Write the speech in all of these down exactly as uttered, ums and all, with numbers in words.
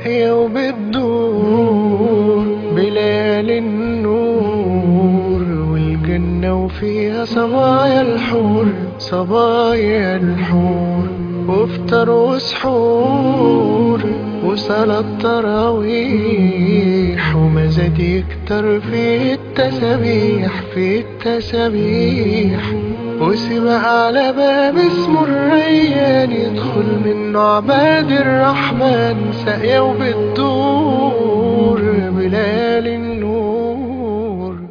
ساقية وبتدور بليل النور والجنة وفيها صبايا الحور صبايا الحور وافطر وسحور وصلاة تراويح ومزاد يكتر في التسابيح في التسابيح وسبق على باب اسمه الريان يدخل منه عباد الرحمن ساقية وبتدور بليل النور.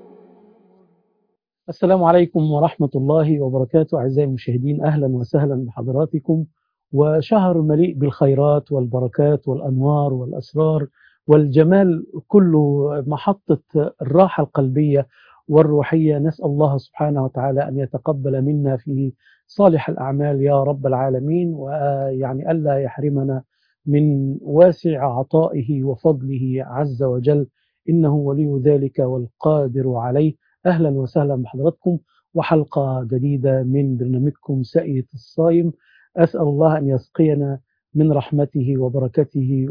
السلام عليكم ورحمة الله وبركاته. أعزائي المشاهدين، أهلا وسهلا بحضراتكم، وشهر مليء بالخيرات والبركات والأنوار والأسرار والجمال، كله محطة الراحة القلبية والروحية. نسأل الله سبحانه وتعالى أن يتقبل منا فيه صالح الأعمال يا رب العالمين، ويعني ألا يحرمنا من واسع عطائه وفضله عز وجل، إنه ولي ذلك والقادر عليه. أهلا وسهلا بحضراتكم وحلقة جديدة من برنامجكم ساقية الصايم. أسأل الله أن يسقينا من رحمته وبركته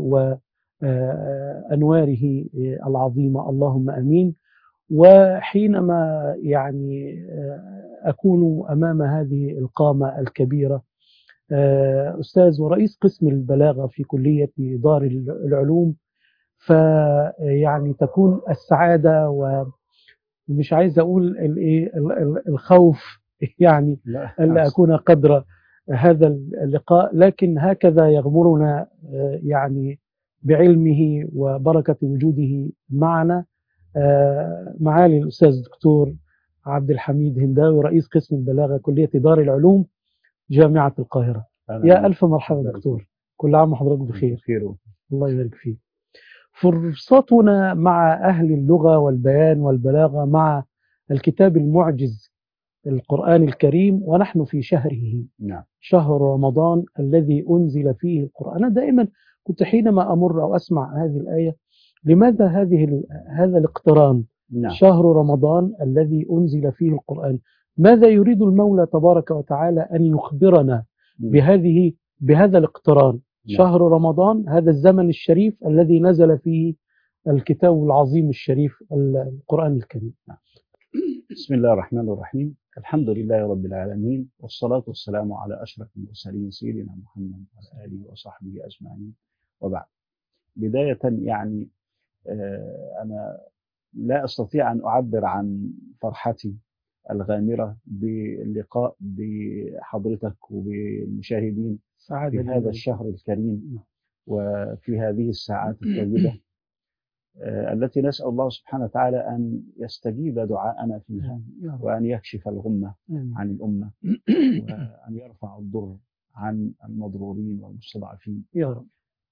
وأنواره العظيمة، اللهم أمين. وحينما يعني أكون أمام هذه القامة الكبيرة، أستاذ ورئيس قسم البلاغة في كلية دار العلوم، فيعني تكون السعادة و مش عايز أقول الإيه الخوف يعني ألا أكون قدر هذا اللقاء، لكن هكذا يغمرنا يعني بعلمه وبركة وجوده معنا معالي الأستاذ الدكتور عبد الحميد هنداوي، رئيس قسم البلاغة كلية دار العلوم جامعة القاهرة. يا ألف مرحبا دكتور، كل عام وحضرتك بخير. الله يبارك فيك. فرصتنا مع أهل اللغة والبيان والبلاغة مع الكتاب المعجز القرآن الكريم، ونحن في شهره. نعم. شهر رمضان الذي أنزل فيه القرآن. أنا دائما كنت حينما أمر أو أسمع هذه الآية، لماذا هذه هذا الاقتران؟ نعم. شهر رمضان الذي أنزل فيه القرآن، ماذا يريد المولى تبارك وتعالى أن يخبرنا بهذه بهذا الاقتران؟ نعم. شهر رمضان، هذا الزمن الشريف الذي نزل فيه الكتاب العظيم الشريف القرآن الكريم. نعم. بسم الله الرحمن الرحيم، الحمد لله رب العالمين، والصلاة والسلام على أشرف المرسلين سيدنا محمد وعلى آله وصحبه أجمعين، وبعد. بداية يعني أنا لا أستطيع أن أعبر عن فرحتي الغامرة باللقاء بحضرتك وبالمشاهدين في هذا الشهر الكريم وفي هذه الساعات الطيبة التي نسأل الله سبحانه وتعالى أن يستجيب دعاءنا فيها، وأن يكشف الغمة عن الأمة، وأن يرفع الضر عن المضرورين والمستضعفين يا رب.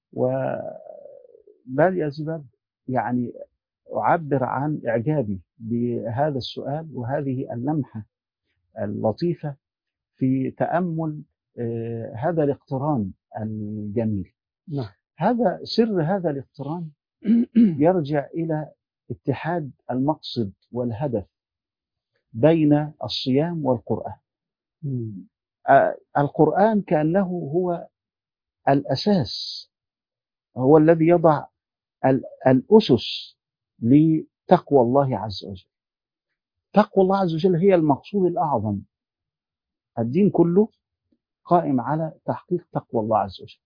وبل يا زباد يعني أعبر عن إعجابي بهذا السؤال وهذه اللمحة اللطيفة في تأمل هذا الاقتران الجميل. نعم. هذا سر هذا الاقتران يرجع إلى اتحاد المقصد والهدف بين الصيام والقرآن. القرآن كأنه هو الأساس، هو الذي يضع الأسس لتقوى الله عز وجل. تقوى الله عز وجل هي المقصود الأعظم. الدين كله قائم على تحقيق تقوى الله عز وجل.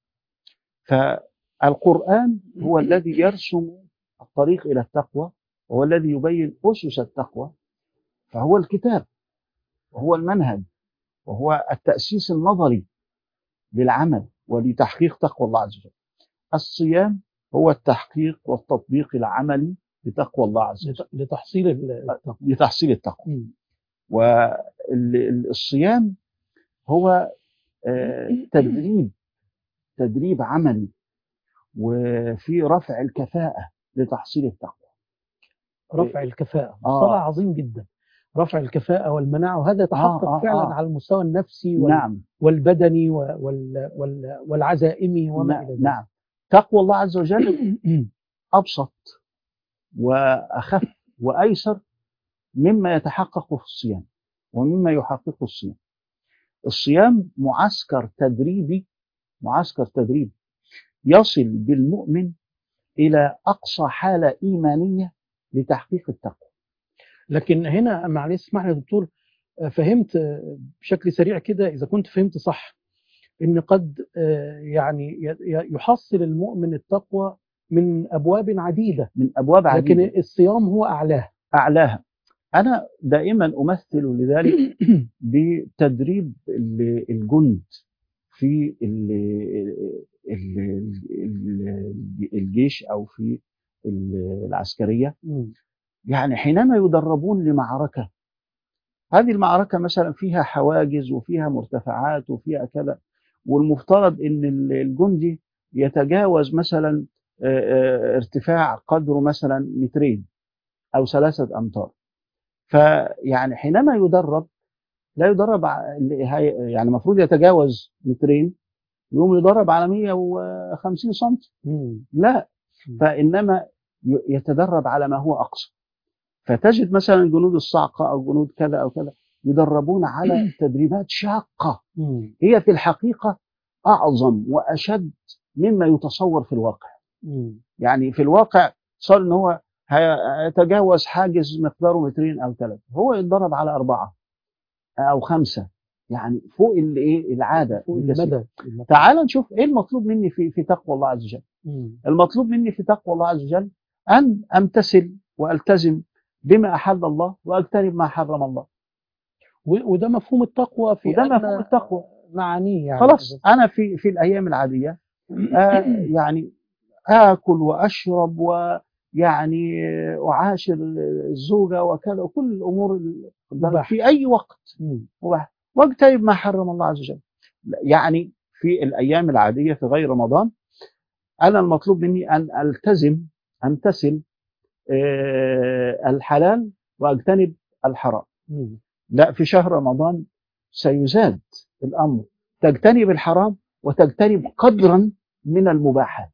فالقرآن هو الذي يرسم الطريق إلى التقوى، وهو الذي يبين أسس التقوى، فهو الكتاب وهو المنهج وهو التأسيس النظري للعمل ولتحقيق تقوى الله عز وجل. الصيام هو التحقيق والتطبيق العملي لتقوى الله عز وجل، لتحصيل التقوى. لتحصيل التقوى. والصيام هو تدريب تدريب عملي وفي رفع الكفاءة لتحصيل التقوى. رفع الكفاءة مصطلح آه. عظيم جدا، رفع الكفاءة والمناعة، وهذا يتحقق آه آه فعلا آه. على المستوى النفسي وال... نعم. والبدني وال... وال... والعزائمي وما نعم. إلى ذلك. نعم. تقوى الله عز وجل أبسط وأخف وأيسر مما يتحقق في الصيام ومما يحقق الصيام. الصيام معسكر تدريبي، معسكر تدريبي يصل بالمؤمن إلى أقصى حالة إيمانية لتحقيق التقوى. لكن هنا معلش اسمح لي يا دكتور، فهمت بشكل سريع كده إذا كنت فهمت صح إن قد يعني يحصل المؤمن التقوى من أبواب عديدة، من أبواب عديدة، لكن الصيام هو أعلاها. أعلاها. أنا دائما أمثل لذلك بتدريب الجند في الجيش أو في العسكرية. يعني حينما يدربون لمعركة، هذه المعركة مثلا فيها حواجز وفيها مرتفعات وفيها كذا، والمفترض ان الجندي يتجاوز مثلا ارتفاع قدره مثلا مترين او ثلاثة امتار. فيعني حينما يدرب لا يدرب يعني المفروض يتجاوز مترين، يوم يدرب على مئة وخمسين سم، لا، فإنما يتدرب على ما هو أقصى. فتجد مثلا جنود الصاعقة أو جنود كذا أو كذا يدربون على تدريبات شاقة هي في الحقيقة أعظم وأشد مما يتصور في الواقع. يعني في الواقع صار إن هو هيتجاوز حاجز مقداره مترين أو ثلاثة، هو يتدرب على أربعة أو خمسة، يعني فوق الإيه العادة. فوق المدى. تعال نشوف إيه المطلوب مني في في تقوى الله عز وجل. المطلوب مني في تقوى الله عز وجل أن أمتثل وألتزم بما أحل الله وأجتنب ما حرم الله. وده مفهوم التقوى في وده مفهوم التقوى معانيه. يعني خلاص أنا في في الأيام العادية آه يعني آكل وأشرب ويعني أعاشر الزوجة وكذا وكل الأمور في أي وقت مباح، واجتنب ما حرم الله عز وجل. يعني في الأيام العادية في غير رمضان أنا المطلوب مني أن ألتزم أمتثل الحلال واجتنب الحرام. لا، في شهر رمضان سيزاد الأمر، تجتنب الحرام وتجتنب قدرا من المباحات.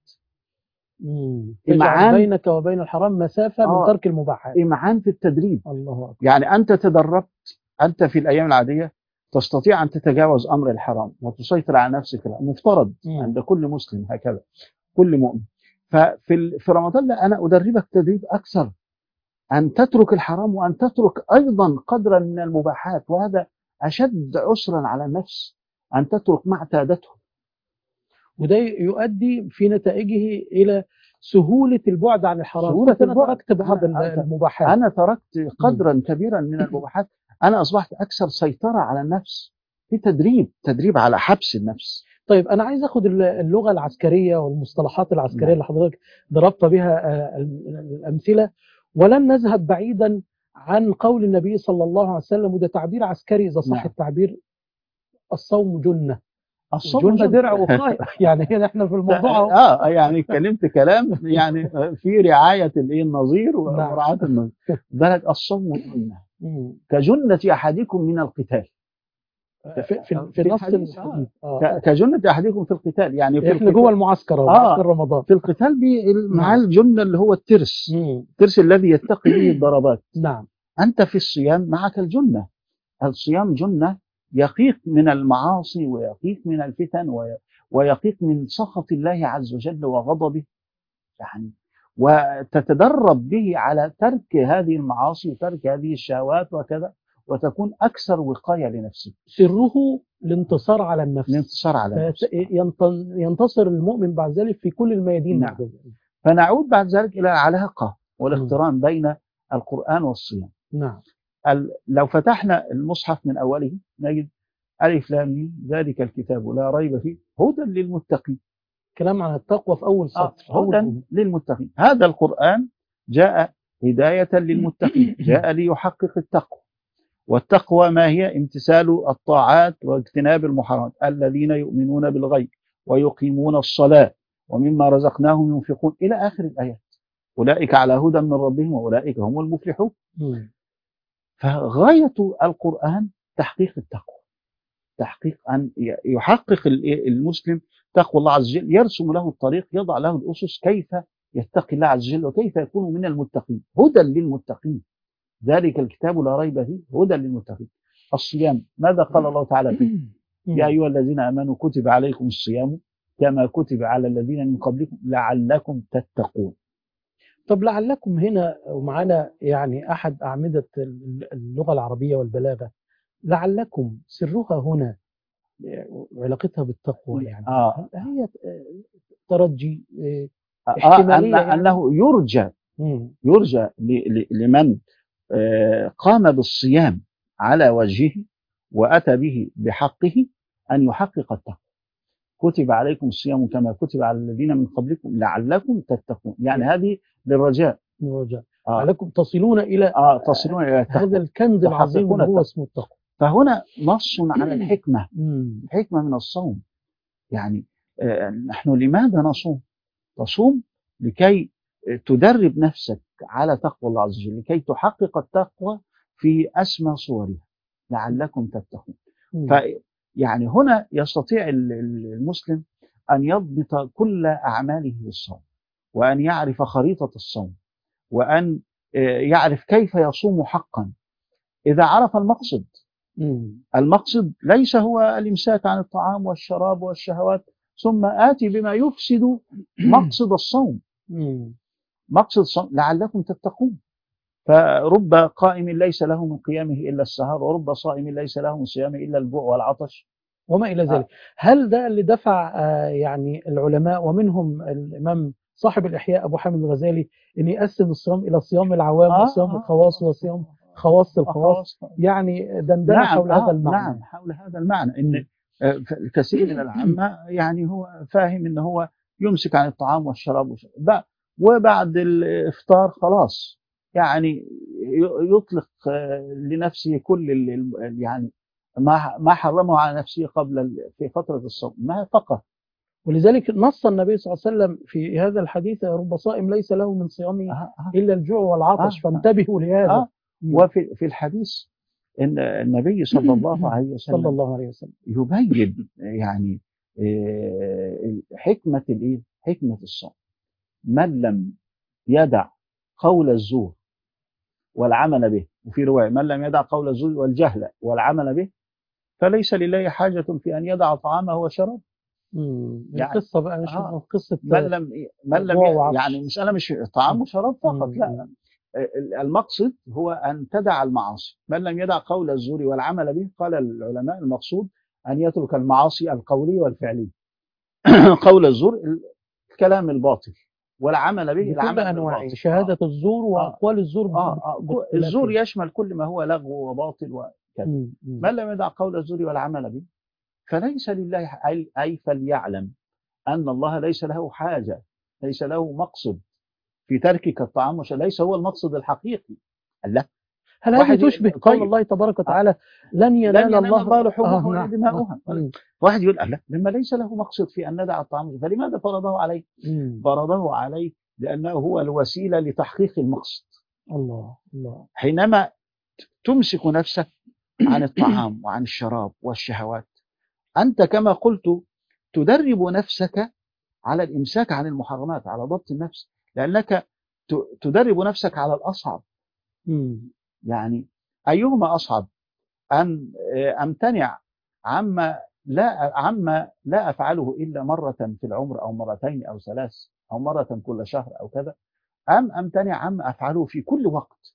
إمعان بينك وبين الحرام مسافة آه من ترك المباحات. إمعان في التدريب. الله أكبر. يعني أنت تدربت، أنت في الأيام العادية تستطيع أن تتجاوز أمر الحرام وتسيطر على نفسك، المفترض عند كل مسلم هكذا، كل مؤمن. ففي في رمضان لا، أنا أدربك تدريب أكثر أن تترك الحرام وأن تترك أيضا قدرا من المباحات، وهذا أشد عسرا على النفس أن تترك ما اعتادته. وده يؤدي في نتائجه إلى سهولة البعد عن الحرام. سهولة أنا تركت بعض المباحات، أنا تركت قدرا م. كبيرا من المباحات. أنا أصبحت أكثر سيطرة على النفس في تدريب تدريب على حبس النفس. طيب أنا عايز أخذ اللغة العسكرية والمصطلحات العسكرية نعم. اللي حضرتك ضربت بها الأمثلة، ولن نذهب بعيدا عن قول النبي صلى الله عليه وسلم، وده تعبير عسكري إذا صح نعم. التعبير: الصوم جنة. الصوم جنة درع وقاية. يعني هنا احنا في الموضوع اه يعني اتكلمت كلام يعني في رعاية الايه النظير ومراعاة النظير. بالك الصوم جنة كجنة أحدكم من القتال. في في, في نص الحديث آه. كجنة أحدكم في القتال، يعني في احنا جوه المعسكر اهو آه. رمضان في القتال مع الجنة اللي هو الترس، مم. الترس الذي يتقي به الضربات. نعم. أنت في الصيام معك الجنة. الصيام جنة يقيك من المعاصي ويقيك من الفتن ويقيك من سخط الله عز وجل وغضبه، يعني وتتدرب به على ترك هذه المعاصي وترك هذه الشهوات وكذا، وتكون أكثر وقاية لنفسك. سره الانتصار على النفس. الانتصار على النفس. ينتصر المؤمن بعد ذلك في كل الميادين. نعم. فنعود بعد ذلك إلى العلاقة والاقتران بين القرآن والصيام. نعم. لو فتحنا المصحف من أوله نجد ألف لام ميم ذلك الكتاب لا ريب فيه هدى للمتقين. كلام عن التقوى في أول سطر. آه هدى للمتقين. هذا القرآن جاء هداية للمتقين، جاء ليحقق التقوى. والتقوى ما هي؟ امتثال الطاعات واجتناب المحرمات. الذين يؤمنون بالغيب ويقيمون الصلاة ومما رزقناهم ينفقون إلى آخر الآيات. أولئك على هدى من ربهم وأولئك هم المفلحون. فغاية القرآن تحقيق التقوى، تحقيق أن يحقق المسلم تقوى الله عز وجل، يرسم له الطريق، يضع له الأسس كيف يتقي الله عز وجل وكيف يكون من المتقين. هدى للمتقين، ذلك الكتاب لا ريب فيه هدى للمتقين. الصيام ماذا قال الله تعالى فيه؟ يا أيها الذين آمنوا كتب عليكم الصيام كما كتب على الذين من قبلكم لعلكم تتقون. طب لعلكم هنا ومعانا يعني أحد أعمدة اللغة العربية والبلاغة، لعلكم سرها هنا علاقتها بالتقوى، يعني آه. هي ترجي آه احتمالية أن يعني؟ أنه يرجى مم. يرجى ل- ل- لمن آه، قام بالصيام على وجهه وأتى به بحقه أن يحقق التقوى. كتب عليكم الصيام كما كتب على الذين من قبلكم لعلكم تتقون، يعني يعني هذه للرجاء. الرجاء آه. لعلكم تصلون إلى آه تصلون إلى هذا التقوى، الكنز العظيم تحققون اللي هو التقوى. اسمه التقوى. فهنا نص على الحكمة، مم. الحكمة من الصوم. يعني آه، نحن لماذا نصوم؟ تصوم لكي تدرب نفسك على تقوى الله عز وجل، لكي تحقق التقوى في أسمى صورها لعلكم تتقون. مم. فيعني هنا يستطيع ال- ال- المسلم أن يضبط كل أعماله بالصوم، وأن يعرف خريطة الصوم، وأن آه، يعرف كيف يصوم حقا. إذا عرف المقصد، مم. المقصد ليس هو الإمساك عن الطعام والشراب والشهوات ثم آتي بما يفسد مقصد الصوم. مم. مقصد الصوم لعلكم تتقون. فرب قائم ليس له من قيامه إلا السهر، ورب صائم ليس له من صيامه إلا الجوع والعطش. وما إلى ذلك. آه. هل ده اللي دفع آه، يعني العلماء ومنهم الإمام صاحب الإحياء أبو حامد الغزالي أن يقسم الصيام إلى صيام العوام آه وصيام آه الخواص وصيام خواص الخواص، خلاص. يعني دندنة نعم حول آه هذا المعنى؟ نعم حول هذا المعنى إن آه، الكثير من العامة يعني هو فاهم إن هو يمسك عن الطعام والشراب وش- ب- وبعد الإفطار خلاص يعني ي- يطلق آه، لنفسه كل ال- ال- يعني ما ما حرمه على نفسه قبل ال- في فترة الصوم ما فقط. ولذلك نص النبي صلى الله عليه وسلم في هذا الحديث: رب صائم ليس له من صيامه آه آه إلا الجوع والعطش، آه فانتبهوا لهذا. آه مم. وفي في الحديث إن النبي صلى الله عليه صلى وسلم الله عليه وسلم يبين يعني آه، حكمة الإيه؟ حكمة الصوم. من لم يدع قول الزور والعمل به، وفي رواية من لم يدع قول الزور والجهل والعمل به فليس لله حاجة في أن يدع طعامه وشرابه. مم. يعني القصة بقى مش آه قصة من لم من لم جوع ي- وعطش. يعني مسألة مش طعام وشراب فقط، لا مم. المقصد هو أن تدع المعاصي. من لم يدع قول الزور والعمل به قال العلماء المقصود أن يترك المعاصي القولية والفعلية. قول الزور الكلام الباطل، والعمل به بكل العمل أنواعه، بالباطل. شهادة الزور آه. وأقوال الزور. آه آه باختلاف الزور يشمل كل ما هو لغو وباطل وكذا. مم. مم. من لم يدع قول الزور والعمل به فليس لله أي, أي فليعلم أن الله ليس له حاجة، ليس له مقصد في تركك الطعام والشراب، ليس هو المقصد الحقيقي. الله هل هذه واحد ي- تشبه قول طيب الله تبارك آه. وتعالى: لن ينال لن ينال الله الله لحومها آه ولا نعم. دماؤها. مم. واحد يقول الله لما ليس له مقصد في أن ندع الطعام فلماذا فرضه عليه؟ مم. فرضه عليه لأنه هو الوسيلة لتحقيق المقصد. الله الله. حينما تمسك نفسك عن الطعام وعن الشراب والشهوات أنت كما قلت تدرب نفسك على الإمساك عن المحرمات، على ضبط النفس، لأنك ت- تدرب نفسك على الأصعب. مم. يعني أيهما أصعب؟ أن آه، أمتنع عما لا عما لا أفعله إلا مرة في العمر أو مرتين أو ثلاث أو مرة كل شهر أو كذا، أم أمتنع عما أفعله في كل وقت.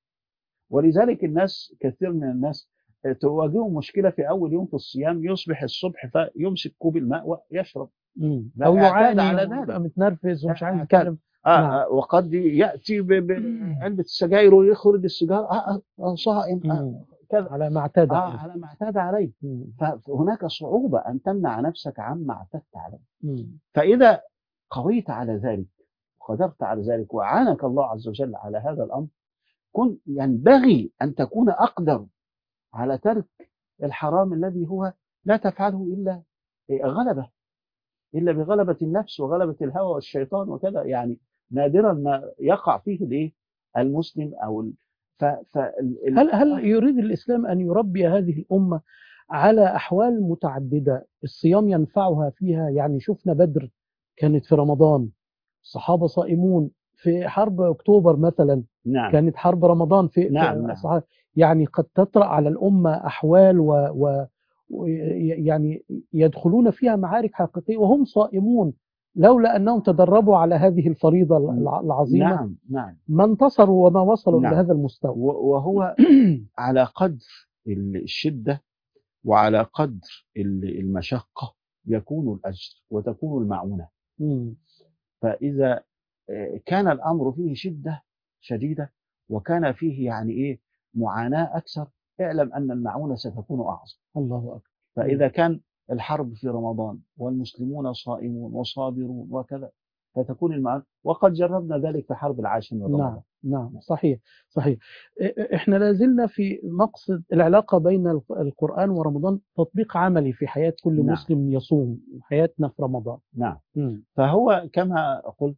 ولذلك الناس كثير من الناس تواجههم مشكلة في أول يوم في الصيام، يصبح الصبح فيمسك كوب الماء ويشرب. مم. بقى أو اعتاد يعاني على ويبقى ذلك. متنرفز ومش عايز اعتاد. يتكلم. آه نعم. آه وقد يأتي ب- بعلبة السجاير ويخرج السيجارة آه آه آه صائم آه مم. كذا على ما اعتاد آه عليه. على ما اعتاد عليه. مم. فهناك صعوبة أن تمنع نفسك عما اعتدت عليه. مم. فإذا قويت على ذلك وقدرت على ذلك وعانك الله عز وجل على هذا الأمر، كن ينبغي أن تكون أقدر على ترك الحرام الذي هو لا تفعله إلا غلبة، إلا بغلبة النفس وغلبة الهوى والشيطان وكذا. يعني نادرا ما يقع فيه الإيه المسلم أو ال... ف... ف... ال... هل هل يريد الإسلام أن يربي هذه الأمة على أحوال متعددة الصيام ينفعها فيها؟ يعني شفنا بدر كانت في رمضان، الصحابة صائمون. في حرب أكتوبر مثلا نعم كانت حرب رمضان في, نعم في نعم الصحابة. يعني قد تطرأ على الأمة أحوال و و يعني يدخلون فيها معارك حقيقية وهم صائمون، لولا أنهم تدربوا على هذه الفريضة العظيمة نعم نعم ما انتصروا وما وصلوا نعم. إلى هذا المستوى. وهو على قدر الشدة وعلى قدر المشقة يكون الأجر وتكون المعونة. فإذا كان الأمر فيه شدة شديدة وكان فيه يعني إيه معاناة أكثر، اعلم أن المعونة ستكون أعظم. الله أكبر. فإذا كان الحرب في رمضان والمسلمون صائمون وصابرون وكذا فتكون المعاناة، وقد جربنا ذلك في حرب العاشر من رمضان. نعم نعم صحيح صحيح. احنا لازلنا في مقصد العلاقة بين القرآن ورمضان، تطبيق عملي في حياة كل نعم. مسلم يصوم حياتنا في رمضان. نعم. م. فهو كما قلت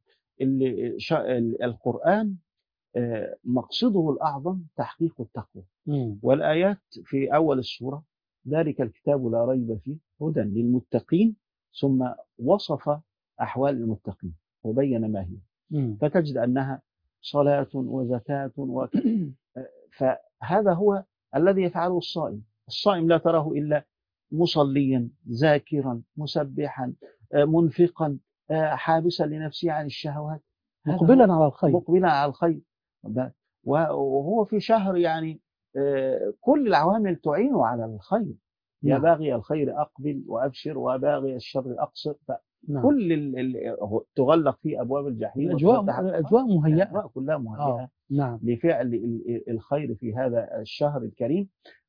القرآن مقصده الأعظم تحقيق التقوى. م. والآيات في أول السورة ذلك الكتاب لا ريب فيه هدى للمتقين، ثم وصف أحوال المتقين وبين ما هي. م. فتجد أنها صلاة وزكاة وكذا. فهذا هو الذي يفعله الصائم. الصائم لا تراه إلا مصليا ذاكرا مسبحا منفقا حابسا لنفسه عن الشهوات، مقبلا على الخير مقبلا على الخير. وهو في شهر يعني كل العوامل تعين على الخير. يا باغي الخير أقبل وأبشر وباغي الشر أقصر. نعم. كل ال ال تغلق فيه أبواب الجحيم. الأجواء الأجواء مهيئة، الأجواء كلها مهيئة آه. نعم. لفعل الخير في هذا الشهر الكريم.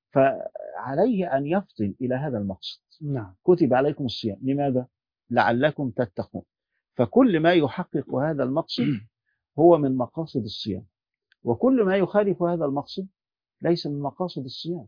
فعليه أن يفطن إلى هذا المقصد. نعم. كتب عليكم الصيام، لماذا؟ لعلكم تتقون. فكل ما يحقق هذا المقصد هو من مقاصد الصيام، وكل ما يخالف هذا المقصد ليس من مقاصد الصيام.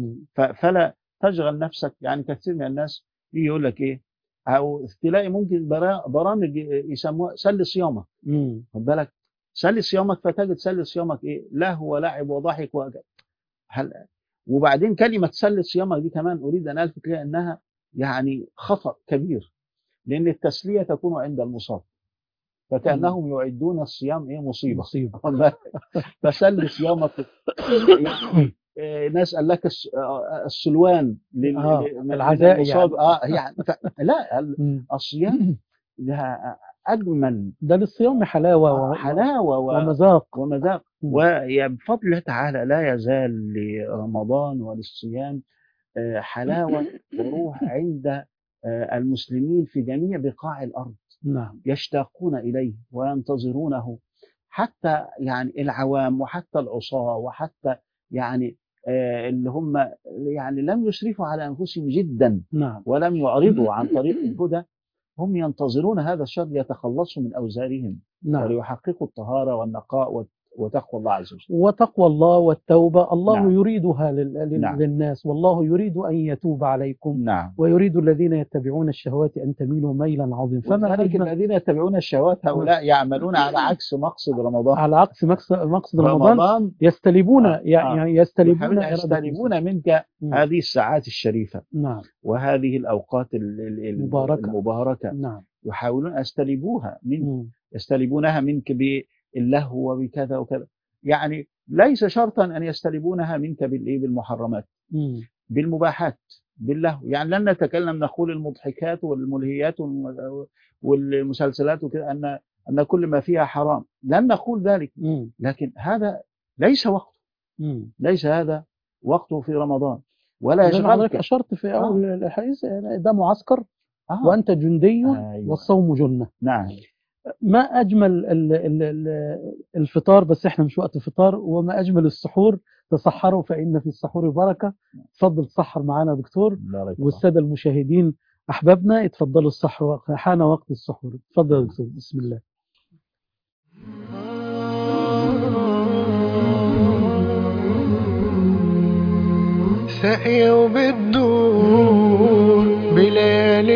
فلا تشغل نفسك. يعني كثير من الناس يقول لك ايه، او تلاقي ممكن برامج يسموها سل صيامك. خد بالك، سل صيامك، فتجد سل صيامك ايه، لهو ولعب وضحك وجد. هل وبعدين كلمه سل صيامك دي كمان اريد ان الفت لها انها يعني خطا كبير، لان التسليه تكون عند المصاب، فكانهم يعدون الصيام ايه مصيبه. مصيبه. فسل صيامك. يعني نسأل لك السلوان للعزاء يعني. اه يعني لا الصيام ده اجمل. ده للصيام حلاوه حلاوه ومذاق ومذاق. وبفضل الله تعالى لا يزال لرمضان وللصيام حلاوه وروح عند المسلمين في جميع بقاع الارض. نعم. يشتاقون اليه وينتظرونه، حتى يعني العوام وحتى العصاة وحتى يعني آه اللي هم يعني لم يسرفوا على أنفسهم جدا. نعم. ولم يعرضوا عن طريق الهدى، هم ينتظرون هذا الشر ليتخلصوا من أوزارهم. نعم. وليحققوا الطهارة والنقاء وتقوى الله عز وجل. وتقوى الله والتوبة الله نعم. يريدها لل... نعم. للناس، والله يريد أن يتوب عليكم. نعم. ويريد الذين يتبعون الشهوات أن تميلوا ميلا عظيما. فما الذين يتبعون الشهوات هؤلاء يعملون على عكس مقصد رمضان. على عكس مقصد رمضان, رمضان يستلبون آه. يعني يستلبون يستلبون منك م. هذه الساعات الشريفة. نعم. وهذه الأوقات المباركة. المباركة. نعم. يحاولون أن يستلبوها منك، يستلبونها منك باللهو وبكذا وكذا. يعني ليس شرطا أن يستلبونها منك بالإيه بالمحرمات، م. بالمباحات، باللهو. يعني لن نتكلم نقول المضحكات والملهيات والمسلسلات وكذا أن أن كل ما فيها حرام، لن نقول ذلك. م. لكن هذا ليس وقته. م. ليس هذا وقته في رمضان. ولا يشغلك. حضرتك أشرت في أول آه. الحديث ده معسكر آه. وأنت جندي. أيوة. والصوم جنة. نعم. ما أجمل الفطار، بس إحنا مش وقت فطار، وما أجمل السحور. تصحروا فإن في السحور بركة. تفضل تصحر معنا دكتور، والسادة المشاهدين أحبابنا يتفضلوا السحور، حان وقت السحور. تفضل دكتور. بسم الله. سقيوا بالدور بليال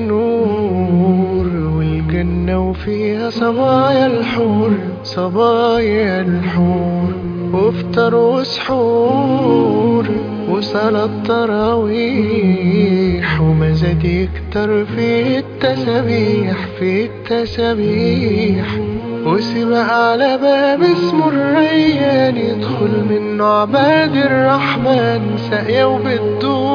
النور والجنة وفيها صبايا الحور، صبايا الحور. وافطر وسحور وصلاة تراويح، ومزاد يكتر في التسابيح، في التسابيح. وسبق على باب اسمه الريان يدخل منه عباد الرحمن. سقيا وبالدور